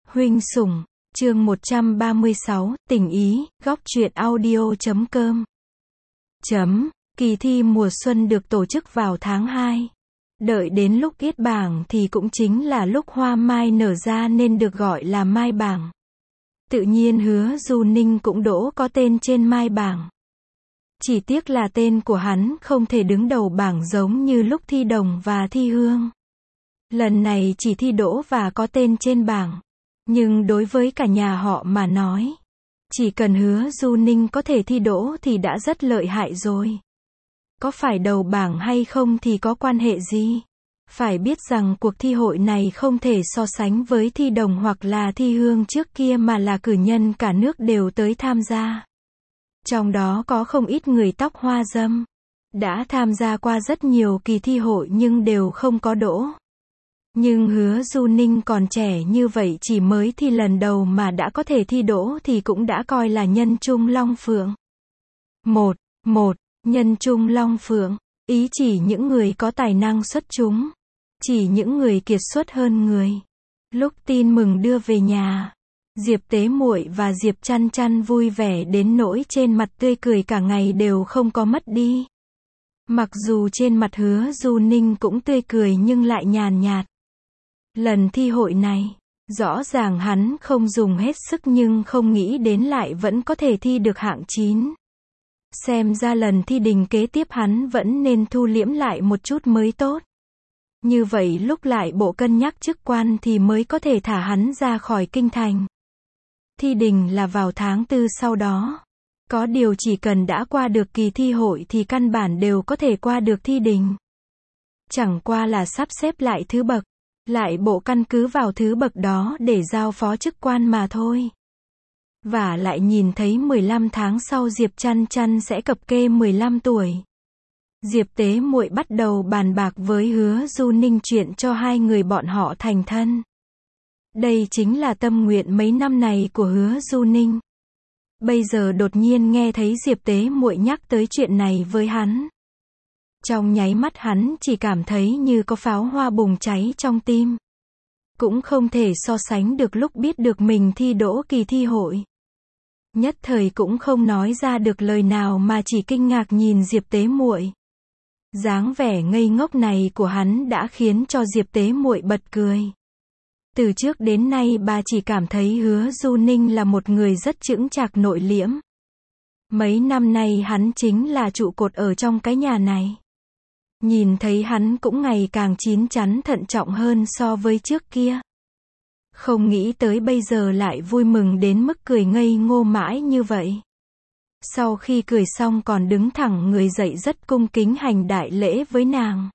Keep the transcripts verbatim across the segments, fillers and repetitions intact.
Huynh sủng, chương một trăm ba mươi sáu, tình ý, góc truyện audio chấm com. Chấm, kỳ thi mùa xuân được tổ chức vào tháng hai. Đợi đến lúc yết bảng thì cũng chính là lúc hoa mai nở ra nên được gọi là mai bảng. Tự nhiên Hứa Du Ninh cũng đỗ có tên trên mai bảng. Chỉ tiếc là tên của hắn không thể đứng đầu bảng giống như lúc thi Đồng và thi Hương. Lần này chỉ thi đỗ và có tên trên bảng. Nhưng đối với cả nhà họ mà nói, chỉ cần Hứa Du Ninh có thể thi đỗ thì đã rất lợi hại rồi. Có phải đầu bảng hay không thì có quan hệ gì? Phải biết rằng cuộc thi hội này không thể so sánh với thi Đồng hoặc là thi Hương trước kia mà là cử nhân cả nước đều tới tham gia. Trong đó có không ít người tóc hoa râm, đã tham gia qua rất nhiều kỳ thi hội nhưng đều không có đỗ. Nhưng Hứa Du Ninh còn trẻ như vậy, chỉ mới thi lần đầu mà đã có thể thi đỗ thì cũng đã coi là nhân trung long phượng. Một, một, nhân trung long phượng, ý chỉ những người có tài năng xuất chúng, chỉ những người kiệt xuất hơn người. Lúc tin mừng đưa về nhà, Diệp Tế Muội và Diệp Chăn Chăn vui vẻ đến nỗi trên mặt tươi cười cả ngày đều không có mất đi. Mặc dù trên mặt Hứa Du Ninh cũng tươi cười nhưng lại nhàn nhạt. Lần thi hội này, rõ ràng hắn không dùng hết sức nhưng không nghĩ đến lại vẫn có thể thi được hạng chín. Xem ra lần thi đình kế tiếp hắn vẫn nên thu liễm lại một chút mới tốt. Như vậy lúc lại bộ cân nhắc chức quan thì mới có thể thả hắn ra khỏi kinh thành. Thi đình là vào tháng tư sau đó. Có điều chỉ cần đã qua được kỳ thi hội thì căn bản đều có thể qua được thi đình. Chẳng qua là sắp xếp lại thứ bậc, lại bộ căn cứ vào thứ bậc đó để giao phó chức quan mà thôi. Và lại nhìn thấy mười lăm tháng sau Diệp Chăn Chăn sẽ cập kê mười lăm tuổi. Diệp Tế Muội bắt đầu bàn bạc với Hứa Du Ninh chuyện cho hai người bọn họ thành thân. Đây chính là tâm nguyện mấy năm này của Hứa Du Ninh. Bây giờ đột nhiên nghe thấy Diệp Tế Muội nhắc tới chuyện này với hắn. Trong nháy mắt hắn chỉ cảm thấy như có pháo hoa bùng cháy trong tim. Cũng không thể so sánh được lúc biết được mình thi đỗ kỳ thi hội. Nhất thời cũng không nói ra được lời nào mà chỉ kinh ngạc nhìn Diệp Tế Muội. Dáng vẻ ngây ngốc này của hắn đã khiến cho Diệp Tế Muội bật cười. Từ trước đến nay bà chỉ cảm thấy Hứa Du Ninh là một người rất chững chạc nội liễm. Mấy năm nay hắn chính là trụ cột ở trong cái nhà này. Nhìn thấy hắn cũng ngày càng chín chắn thận trọng hơn so với trước kia. Không nghĩ tới bây giờ lại vui mừng đến mức cười ngây ngô mãi như vậy. Sau khi cười xong còn đứng thẳng người dậy rất cung kính hành đại lễ với nàng.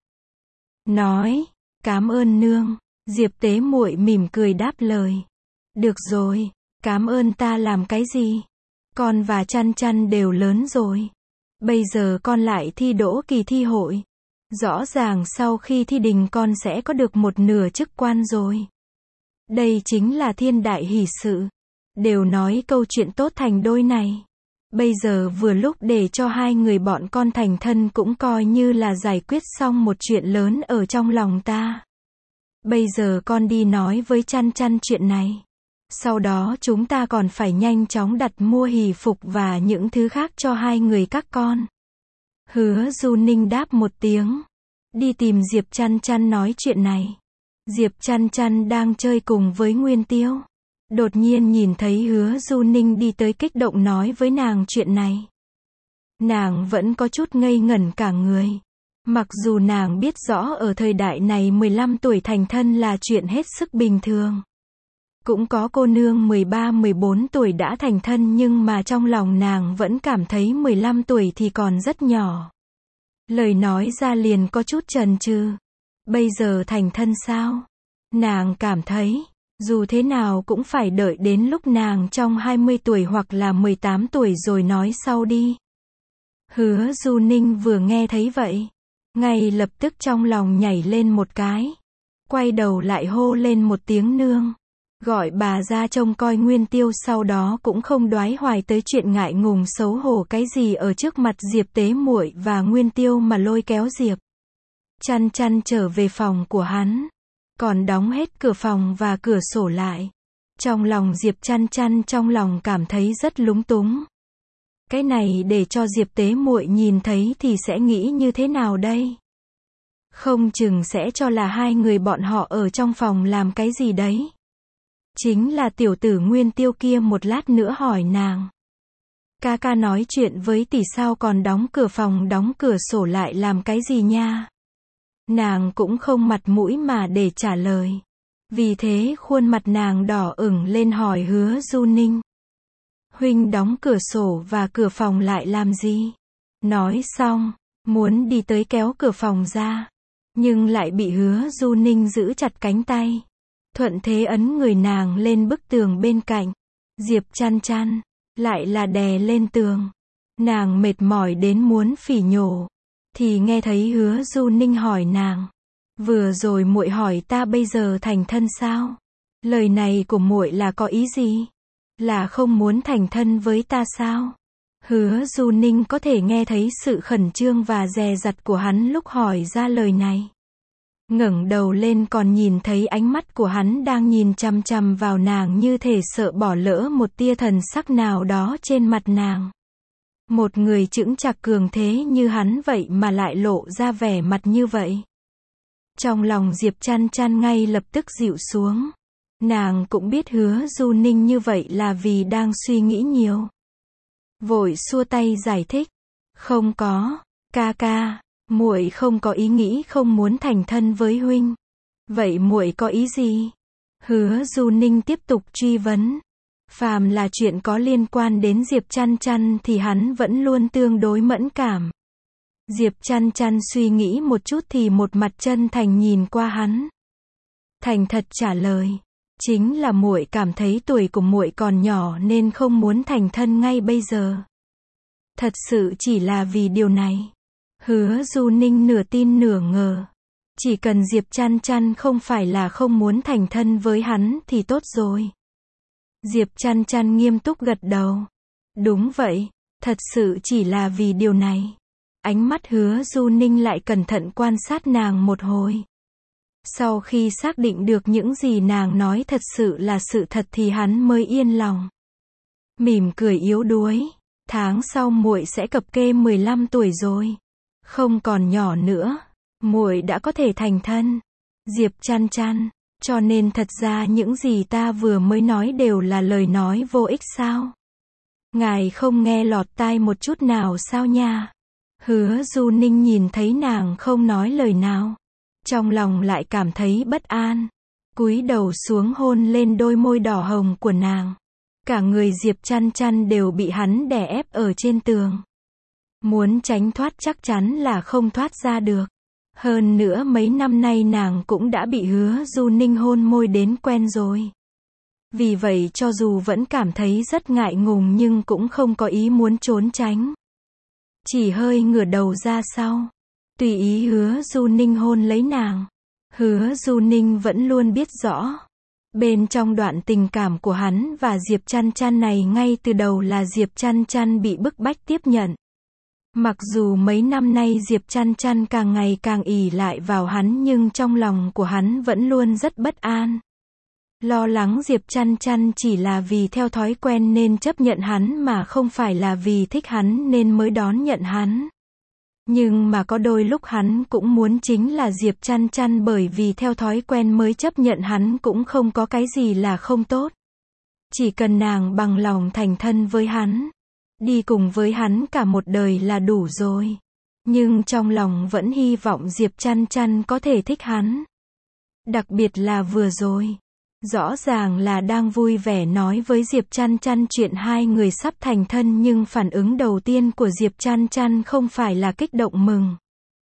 Nói, cảm ơn nương. Diệp Tế Muội mỉm cười đáp lời. Được rồi, cảm ơn ta làm cái gì? Con và Chăn Chăn đều lớn rồi. Bây giờ con lại thi đỗ kỳ thi hội. Rõ ràng sau khi thi đình con sẽ có được một nửa chức quan rồi. Đây chính là thiên đại hỷ sự. Đều nói câu chuyện tốt thành đôi này. Bây giờ vừa lúc để cho hai người bọn con thành thân cũng coi như là giải quyết xong một chuyện lớn ở trong lòng ta. Bây giờ con đi nói với Chăn Chăn chuyện này. Sau đó chúng ta còn phải nhanh chóng đặt mua hỷ phục và những thứ khác cho hai người các con. Hứa Du Ninh đáp một tiếng. Đi tìm Diệp Chăn Chăn nói chuyện này. Diệp Chăn Chăn đang chơi cùng với Nguyên Tiêu. Đột nhiên nhìn thấy Hứa Du Ninh đi tới kích động nói với nàng chuyện này. Nàng vẫn có chút ngây ngẩn cả người. Mặc dù nàng biết rõ ở thời đại này mười lăm tuổi thành thân là chuyện hết sức bình thường. Cũng có cô nương mười ba mười bốn tuổi đã thành thân nhưng mà trong lòng nàng vẫn cảm thấy mười lăm tuổi thì còn rất nhỏ. Lời nói ra liền có chút chần chừ. Bây giờ thành thân sao? Nàng cảm thấy, dù thế nào cũng phải đợi đến lúc nàng trong hai mươi tuổi hoặc là mười tám tuổi rồi nói sau đi. Hứa Du Ninh vừa nghe thấy vậy, ngay lập tức trong lòng nhảy lên một cái. Quay đầu lại hô lên một tiếng nương. Gọi bà ra trông coi Nguyên Tiêu, sau đó cũng không đoái hoài tới chuyện ngại ngùng xấu hổ cái gì ở trước mặt Diệp Tế Muội và Nguyên Tiêu mà lôi kéo Diệp Chăn Chăn trở về phòng của hắn. Còn đóng hết cửa phòng và cửa sổ lại. Trong lòng Diệp Chăn Chăn trong lòng cảm thấy rất lúng túng. Cái này để cho Diệp Tế Muội nhìn thấy thì sẽ nghĩ như thế nào đây? Không chừng sẽ cho là hai người bọn họ ở trong phòng làm cái gì đấy. Chính là tiểu tử Nguyên Tiêu kia một lát nữa hỏi nàng. Ca ca nói chuyện với tỷ sao còn đóng cửa phòng đóng cửa sổ lại làm cái gì nha? Nàng cũng không mặt mũi mà để trả lời. Vì thế khuôn mặt nàng đỏ ửng lên hỏi Hứa Du Ninh. Huynh đóng cửa sổ và cửa phòng lại làm gì? Nói xong, muốn đi tới kéo cửa phòng ra. Nhưng lại bị Hứa Du Ninh giữ chặt cánh tay. Thuận thế ấn người nàng lên bức tường bên cạnh. Diệp Chăn Chăn, lại là đè lên tường. Nàng mệt mỏi đến muốn phỉ nhổ. Thì nghe thấy Hứa Du Ninh hỏi nàng. Vừa rồi muội hỏi ta bây giờ thành thân sao? Lời này của muội là có ý gì? Là không muốn thành thân với ta sao? Hứa Du Ninh có thể nghe thấy sự khẩn trương và dè dặt của hắn lúc hỏi ra lời này. Ngẩng đầu lên còn nhìn thấy ánh mắt của hắn đang nhìn chằm chằm vào nàng như thể sợ bỏ lỡ một tia thần sắc nào đó trên mặt nàng. Một người chững chạc cường thế như hắn vậy mà lại lộ ra vẻ mặt như vậy. Trong lòng Diệp Chăn Chăn ngay lập tức dịu xuống. Nàng cũng biết Hứa Du Ninh như vậy là vì đang suy nghĩ nhiều. Vội xua tay giải thích. Không có, ca ca, muội không có ý nghĩ không muốn thành thân với huynh. Vậy muội có ý gì? Hứa Du Ninh tiếp tục truy vấn. Phàm là chuyện có liên quan đến Diệp Chăn Chăn thì hắn vẫn luôn tương đối mẫn cảm. Diệp Chăn Chăn suy nghĩ một chút thì một mặt chân thành nhìn qua hắn. Thành thật trả lời. Chính là muội cảm thấy tuổi của muội còn nhỏ nên không muốn thành thân ngay bây giờ. Thật sự chỉ là vì điều này. Hứa Du Ninh nửa tin nửa ngờ. Chỉ cần Diệp Chăn Chăn không phải là không muốn thành thân với hắn thì tốt rồi. Diệp Chăn Chăn nghiêm túc gật đầu. Đúng vậy, thật sự chỉ là vì điều này. Ánh mắt Hứa Du Ninh lại cẩn thận quan sát nàng một hồi. Sau khi xác định được những gì nàng nói thật sự là sự thật thì hắn mới yên lòng. Mỉm cười yếu đuối. Tháng sau muội sẽ cập kê mười lăm tuổi rồi. Không còn nhỏ nữa. Muội đã có thể thành thân. Diệp Chăn Chăn. Cho nên thật ra những gì ta vừa mới nói đều là lời nói vô ích sao? Ngài không nghe lọt tai một chút nào sao nha? Hứa Du Ninh nhìn thấy nàng không nói lời nào. Trong lòng lại cảm thấy bất an. Cúi đầu xuống hôn lên đôi môi đỏ hồng của nàng. Cả người Diệp Chăn Chăn đều bị hắn đè ép ở trên tường. Muốn tránh thoát chắc chắn là không thoát ra được. Hơn nữa mấy năm nay nàng cũng đã bị Hứa Du Ninh hôn môi đến quen rồi. Vì vậy cho dù vẫn cảm thấy rất ngại ngùng nhưng cũng không có ý muốn trốn tránh. Chỉ hơi ngửa đầu ra sau. Tùy ý Hứa Du Ninh hôn lấy nàng. Hứa Du Ninh vẫn luôn biết rõ. Bên trong đoạn tình cảm của hắn và Diệp Chăn Chăn này ngay từ đầu là Diệp Chăn Chăn bị bức bách tiếp nhận. Mặc dù mấy năm nay Diệp Chăn Chăn càng ngày càng ỷ lại vào hắn nhưng trong lòng của hắn vẫn luôn rất bất an. Lo lắng Diệp Chăn Chăn chỉ là vì theo thói quen nên chấp nhận hắn mà không phải là vì thích hắn nên mới đón nhận hắn. Nhưng mà có đôi lúc hắn cũng muốn chính là Diệp Chăn Chăn bởi vì theo thói quen mới chấp nhận hắn cũng không có cái gì là không tốt. Chỉ cần nàng bằng lòng thành thân với hắn. Đi cùng với hắn cả một đời là đủ rồi. Nhưng trong lòng vẫn hy vọng Diệp Chăn Chăn có thể thích hắn. Đặc biệt là vừa rồi. Rõ ràng là đang vui vẻ nói với Diệp Chăn Chăn chuyện hai người sắp thành thân nhưng phản ứng đầu tiên của Diệp Chăn Chăn không phải là kích động mừng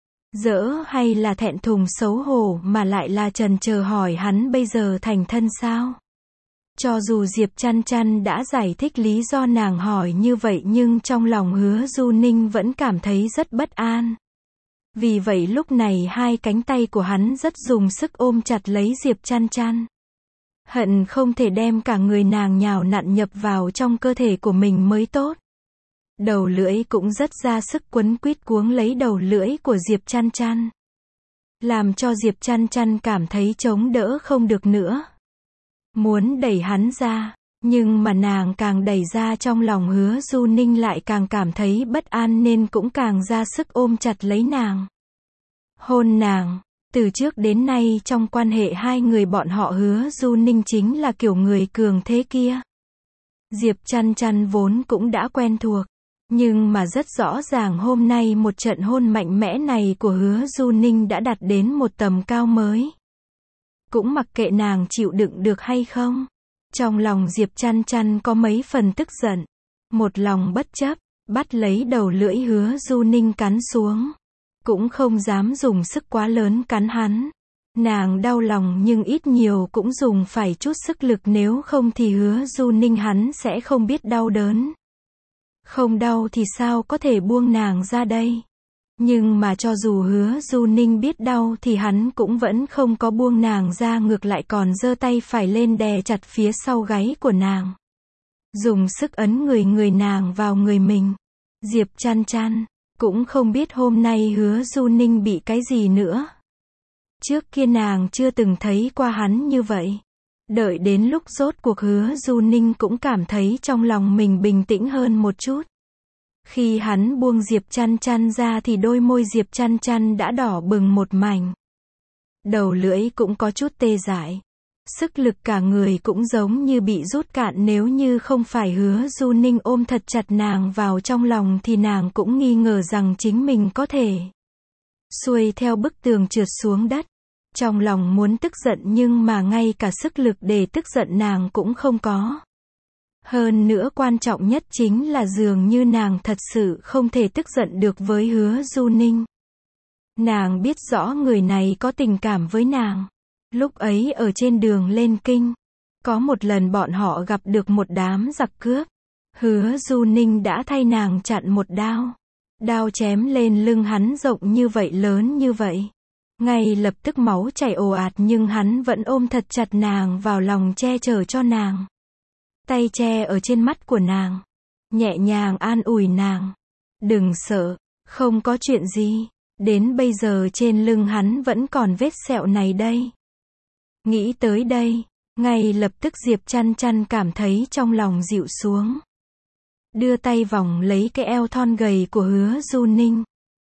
rỡ hay là thẹn thùng xấu hổ mà lại là chần chờ hỏi hắn bây giờ thành thân sao. Cho dù Diệp Chăn Chăn đã giải thích lý do nàng hỏi như vậy nhưng trong lòng Hứa Du Ninh vẫn cảm thấy rất bất an. Vì vậy lúc này hai cánh tay của hắn rất dùng sức ôm chặt lấy Diệp Chăn Chăn. Hận không thể đem cả người nàng nhào nặn nhập vào trong cơ thể của mình mới tốt. Đầu lưỡi cũng rất ra sức quấn quýt cuống lấy đầu lưỡi của Diệp Chăn Chăn. Làm cho Diệp Chăn Chăn cảm thấy chống đỡ không được nữa. muốn đẩy hắn ra. Nhưng mà nàng càng đẩy ra trong lòng Hứa Du Ninh lại càng cảm thấy bất an nên cũng càng ra sức ôm chặt lấy nàng. Hôn nàng. Từ trước đến nay trong quan hệ hai người bọn họ Hứa Du Ninh chính là kiểu người cường thế kia. Diệp Chăn Chăn vốn cũng đã quen thuộc. Nhưng mà rất rõ ràng hôm nay một trận hôn mạnh mẽ này của Hứa Du Ninh đã đạt đến một tầm cao mới. Cũng mặc kệ nàng chịu đựng được hay không. Trong lòng Diệp Chăn Chăn có mấy phần tức giận. Một lòng bất chấp, bắt lấy đầu lưỡi Hứa Du Ninh cắn xuống. Cũng không dám dùng sức quá lớn cắn hắn. Nàng đau lòng nhưng ít nhiều cũng dùng phải chút sức lực nếu không thì Hứa Du Ninh hắn sẽ không biết đau đớn. Không đau thì sao có thể buông nàng ra đây. Nhưng mà cho dù Hứa Du Ninh biết đau thì hắn cũng vẫn không có buông nàng ra, ngược lại còn giơ tay phải lên đè chặt phía sau gáy của nàng. Dùng sức ấn người người nàng vào người mình. Diệp Chăn Chăn cũng không biết hôm nay Hứa Du Ninh bị cái gì nữa. Trước kia nàng chưa từng thấy qua hắn như vậy. Đợi đến lúc rốt cuộc Hứa Du Ninh cũng cảm thấy trong lòng mình bình tĩnh hơn một chút. Khi hắn buông Diệp Chăn Chăn ra thì đôi môi Diệp Chăn Chăn đã đỏ bừng một mảnh. Đầu lưỡi cũng có chút tê dại. Sức lực cả người cũng giống như bị rút cạn, nếu như không phải Hứa Du Ninh ôm thật chặt nàng vào trong lòng thì nàng cũng nghi ngờ rằng chính mình có thể xuôi theo bức tường trượt xuống đất. Trong lòng muốn tức giận nhưng mà ngay cả sức lực để tức giận nàng cũng không có. Hơn nữa quan trọng nhất chính là dường như nàng thật sự không thể tức giận được với Hứa Du Ninh. Nàng biết rõ người này có tình cảm với nàng. Lúc ấy ở trên đường lên kinh, có một lần bọn họ gặp được một đám giặc cướp. Hứa Du Ninh đã thay nàng chặn một đao. Đao chém lên lưng hắn rộng như vậy, lớn như vậy. Ngay lập tức máu chảy ồ ạt nhưng hắn vẫn ôm thật chặt nàng vào lòng, che chở cho nàng. Tay che ở trên mắt của nàng. Nhẹ nhàng an ủi nàng. Đừng sợ, không có chuyện gì. Đến bây giờ trên lưng hắn vẫn còn vết sẹo này đây. Nghĩ tới đây, ngay lập tức Diệp Chăn Chăn cảm thấy trong lòng dịu xuống. Đưa tay vòng lấy cái eo thon gầy của Hứa Du Ninh.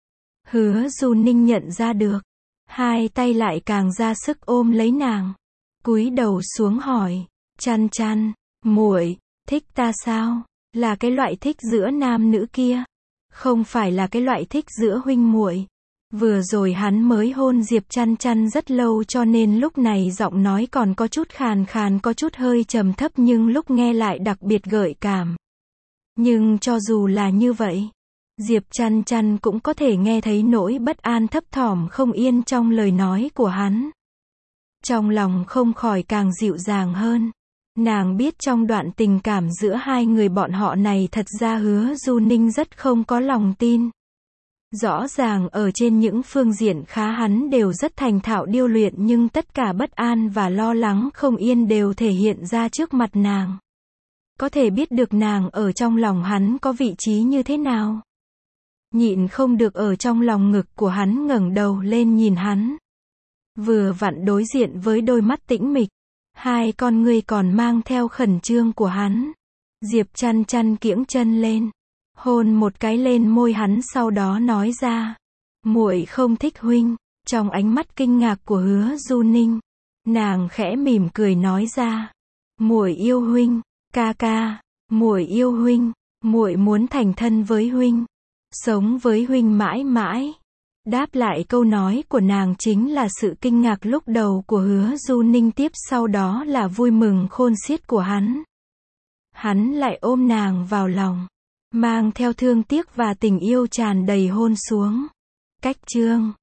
Hứa Du Ninh nhận ra được. Hai tay lại càng ra sức ôm lấy nàng. Cúi đầu xuống hỏi. Chăn Chăn, muội thích ta sao? Là cái loại thích giữa nam nữ kia. Không phải là cái loại thích giữa huynh muội. Vừa rồi hắn mới hôn Diệp Chăn Chăn rất lâu cho nên lúc này giọng nói còn có chút khàn khàn, có chút hơi trầm thấp nhưng lúc nghe lại đặc biệt gợi cảm. Nhưng cho dù là như vậy, Diệp Chăn Chăn cũng có thể nghe thấy nỗi bất an thấp thỏm không yên trong lời nói của hắn. Trong lòng không khỏi càng dịu dàng hơn. Nàng biết trong đoạn tình cảm giữa hai người bọn họ này thật ra Hứa Du Ninh rất không có lòng tin. Rõ ràng ở trên những phương diện khá hắn đều rất thành thạo điêu luyện nhưng tất cả bất an và lo lắng không yên đều thể hiện ra trước mặt nàng. Có thể biết được nàng ở trong lòng hắn có vị trí như thế nào. Nhịn không được ở trong lòng ngực của hắn ngẩng đầu lên nhìn hắn. Vừa vặn đối diện với đôi mắt tĩnh mịch. Hai con ngươi còn mang theo khẩn trương của hắn. Diệp Chăn Chăn kiễng chân lên. Hôn một cái lên môi hắn sau đó nói ra. Muội không thích huynh. Trong ánh mắt kinh ngạc của Hứa Du Ninh, nàng khẽ mỉm cười nói ra. Muội yêu huynh. Ca ca. Muội yêu huynh. Muội muốn thành thân với huynh. Sống với huynh mãi mãi. Đáp lại câu nói của nàng chính là sự kinh ngạc lúc đầu của Hứa Du Ninh, tiếp sau đó là vui mừng khôn xiết của hắn. Hắn lại ôm nàng vào lòng, mang theo thương tiếc và tình yêu tràn đầy hôn xuống. Cách chương